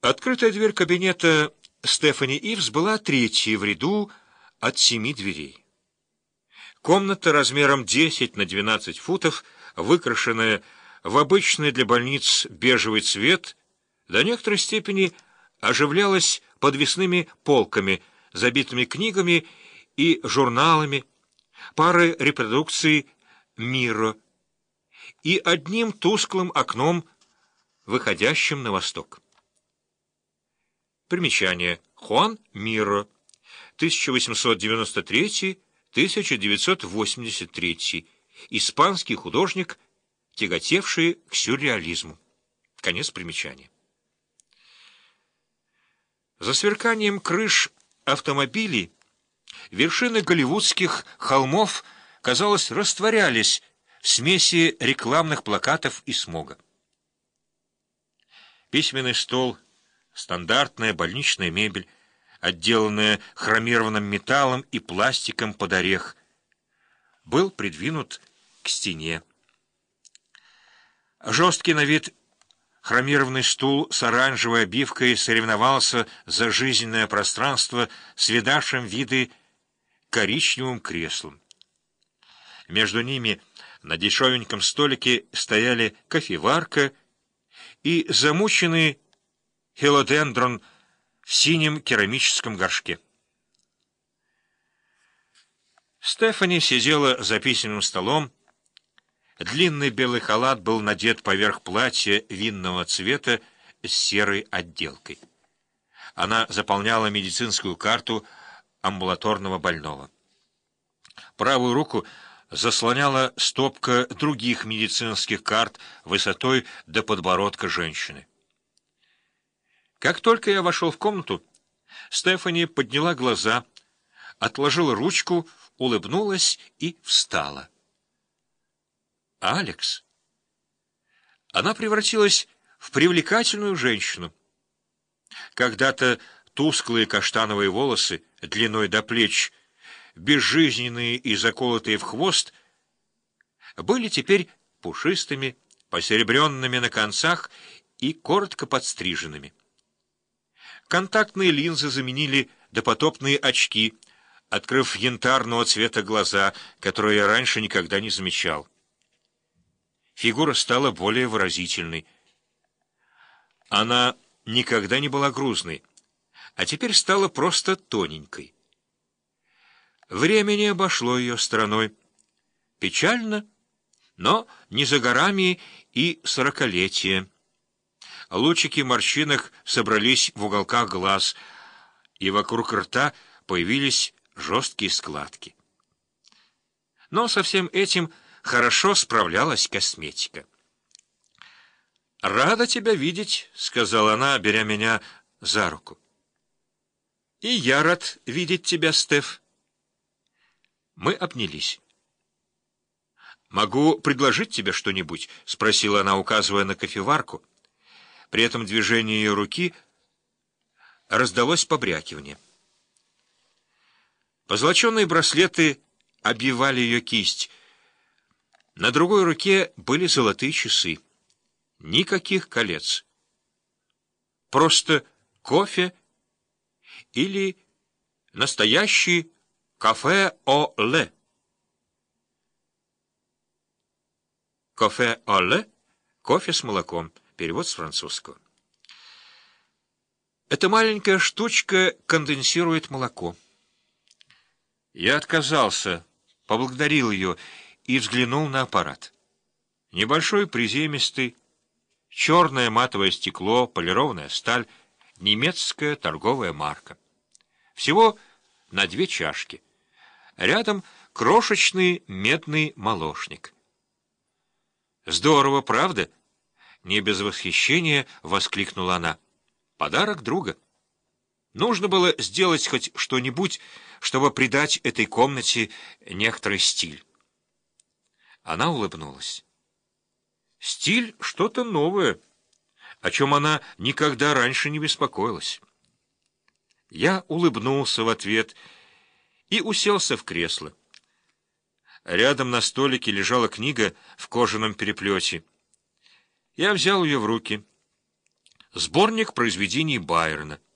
Открытая дверь кабинета Стефани Ивс была третьей в ряду от 7 дверей. Комната размером 10 на 12 футов, выкрашенная в обычный для больниц бежевый цвет, до некоторой степени оживлялась подвесными полками, забитыми книгами и журналами, парой репродукций «Миро» и одним тусклым окном, выходящим на восток. Примечание. Хуан Миро, 1893-1983, испанский художник, тяготевший к сюрреализму. Конец примечания. За сверканием крыш автомобилей вершины голливудских холмов, казалось, растворялись в смеси рекламных плакатов и смога. Письменный стол, стандартная больничная мебель, отделанная хромированным металлом и пластиком под орех, был придвинут к стене. Жесткий на вид хромированный стул с оранжевой обивкой соревновался за жизненное пространство с видавшим виды коричневым креслом. Между ними на дешевеньком столике стояли кофеварка и замученный хилодендрон в синем керамическом горшке. Стефани сидела за письменным столом. Длинный белый халат был надет поверх платья винного цвета с серой отделкой. Она заполняла медицинскую карту амбулаторного больного. Правую руку заслоняла стопка других медицинских карт высотой до подбородка женщины. Как только я вошел в комнату, Стефани подняла глаза, отложила ручку, улыбнулась и встала. Алекс. Она превратилась в привлекательную женщину. Когда-то тусклые каштановые волосы, длиной до плеч, безжизненные и заколотые в хвост, были теперь пушистыми, посеребренными на концах и коротко подстриженными. Контактные линзы заменили допотопные очки, открыв янтарного цвета глаза, которые я раньше никогда не замечал. Фигура стала более выразительной. Она никогда не была грузной, а теперь стала просто тоненькой. Время не обошло ее стороной. Печально, но не за горами и сорокалетие. Лучики морщинок собрались в уголках глаз, и вокруг рта появились жесткие складки. Но со всем этим хорошо справлялась косметика. «Рада тебя видеть», — сказала она, беря меня за руку. «И я рад видеть тебя, Стеф». Мы обнялись. «Могу предложить тебе что-нибудь?» — спросила она, указывая на кофеварку. При этом движении ее руки раздалось побрякивание. Позолоченные браслеты обвивали ее кисть. На другой руке были золотые часы. Никаких колец. Просто кофе или настоящий кафе-о-ле. Кафе-о-ле — кофе с молоком. Перевод с французского. Эта маленькая штучка конденсирует молоко. Я отказался, поблагодарил ее и взглянул на аппарат. Небольшой, приземистый, черное матовое стекло, полированная сталь, немецкая торговая марка. Всего на 2 чашки. Рядом крошечный медный молочник. Здорово, правда? Не без восхищения воскликнула она. Подарок друга. Нужно было сделать хоть что-нибудь, чтобы придать этой комнате некоторый стиль. Она улыбнулась. Стиль — что-то новое, о чем она никогда раньше не беспокоилась. Я улыбнулся в ответ и уселся в кресло. Рядом на столике лежала книга в кожаном переплете. Я взял ее в руки. Сборник произведений Байрона.